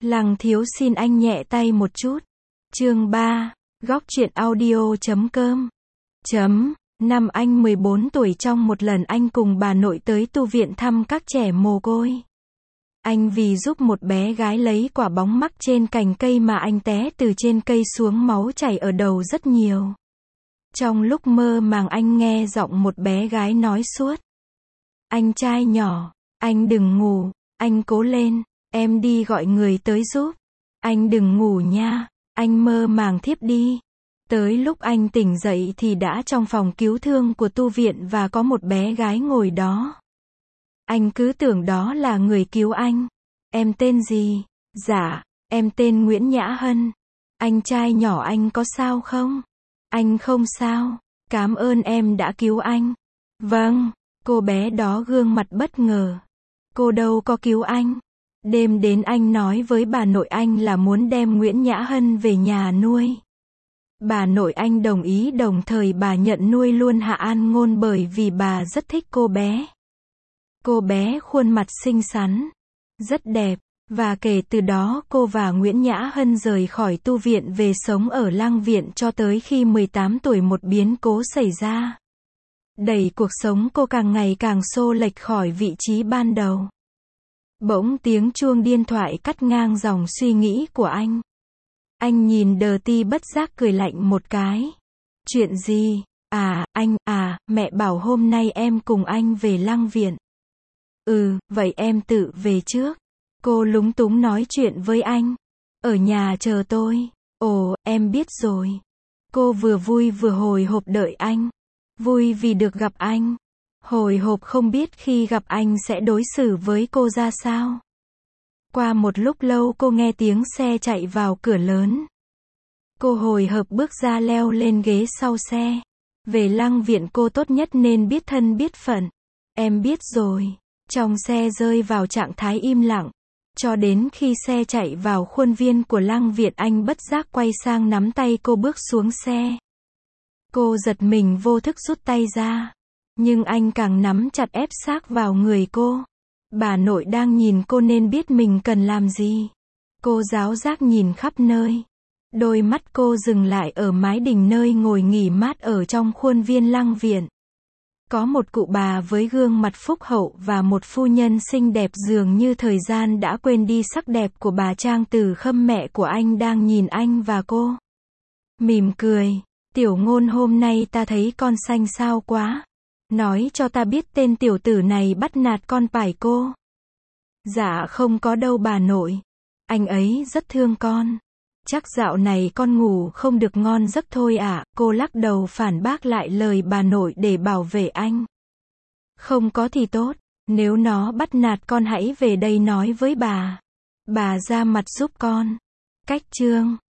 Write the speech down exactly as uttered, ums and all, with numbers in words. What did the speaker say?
Lăng thiếu xin anh nhẹ tay một chút. Chương ba, góc truyện audio chấm com. Chấm, năm anh mười bốn tuổi, trong một lần anh cùng bà nội tới tu viện thăm các trẻ mồ côi. Anh vì giúp một bé gái lấy quả bóng mắc trên cành cây mà anh té từ trên cây xuống, máu chảy ở đầu rất nhiều. Trong lúc mơ màng anh nghe giọng một bé gái nói suốt: "Anh trai nhỏ, anh đừng ngủ, anh cố lên, em đi gọi người tới giúp. Anh đừng ngủ nha." Anh mơ màng thiếp đi. Tới lúc anh tỉnh dậy thì đã trong phòng cứu thương của tu viện và có một bé gái ngồi đó. Anh cứ tưởng đó là người cứu anh. "Em tên gì?" "Dạ, em tên Nguyễn Nhã Hân." "Anh trai nhỏ anh có sao không?" "Anh không sao. Cảm ơn em đã cứu anh." "Vâng." Cô bé đó gương mặt bất ngờ. "Cô đâu có cứu anh." Đêm đến anh nói với bà nội anh là muốn đem Nguyễn Nhã Hân về nhà nuôi. Bà nội anh đồng ý, đồng thời bà nhận nuôi luôn Hạ An Ngôn bởi vì bà rất thích cô bé. Cô bé khuôn mặt xinh xắn, rất đẹp, và kể từ đó cô và Nguyễn Nhã Hân rời khỏi tu viện về sống ở Lăng Viện cho tới khi mười tám tuổi một biến cố xảy ra. Đẩy cuộc sống cô càng ngày càng xô lệch khỏi vị trí ban đầu. Bỗng tiếng chuông điện thoại cắt ngang dòng suy nghĩ của anh. Anh nhìn Đờ Ti bất giác cười lạnh một cái. "Chuyện gì?" "À, anh, à, mẹ bảo hôm nay em cùng anh về Lăng Viện." "Ừ, vậy em tự về trước." Cô lúng túng nói chuyện với anh. "Ở nhà chờ tôi." "Ồ, em biết rồi." Cô vừa vui vừa hồi hộp đợi anh. Vui vì được gặp anh. Hồi hộp không biết khi gặp anh sẽ đối xử với cô ra sao. Qua một lúc lâu cô nghe tiếng xe chạy vào cửa lớn. Cô hồi hộp bước ra, leo lên ghế sau xe. Về Lăng Viện cô tốt nhất nên biết thân biết phận. "Em biết rồi." Trong xe rơi vào trạng thái im lặng. Cho đến khi xe chạy vào khuôn viên của Lăng Viện anh bất giác quay sang nắm tay cô bước xuống xe. Cô giật mình vô thức rút tay ra. Nhưng anh càng nắm chặt ép sát vào người cô. Bà nội đang nhìn cô nên biết mình cần làm gì. Cô giáo giác nhìn khắp nơi. Đôi mắt cô dừng lại ở mái đình nơi ngồi nghỉ mát ở trong khuôn viên Lăng Viện. Có một cụ bà với gương mặt phúc hậu và một phu nhân xinh đẹp dường như thời gian đã quên đi sắc đẹp của bà Trang Từ Khâm, mẹ của anh, đang nhìn anh và cô. Mỉm cười. "Tiểu Ngôn, hôm nay ta thấy con xanh xao quá. Nói cho ta biết tên tiểu tử này bắt nạt con phải cô?" "Dạ không có đâu bà nội. Anh ấy rất thương con. Chắc dạo này con ngủ không được ngon giấc thôi ạ." Cô lắc đầu phản bác lại lời bà nội để bảo vệ anh. "Không có thì tốt. Nếu nó bắt nạt con hãy về đây nói với bà. Bà ra mặt giúp con." Cách chương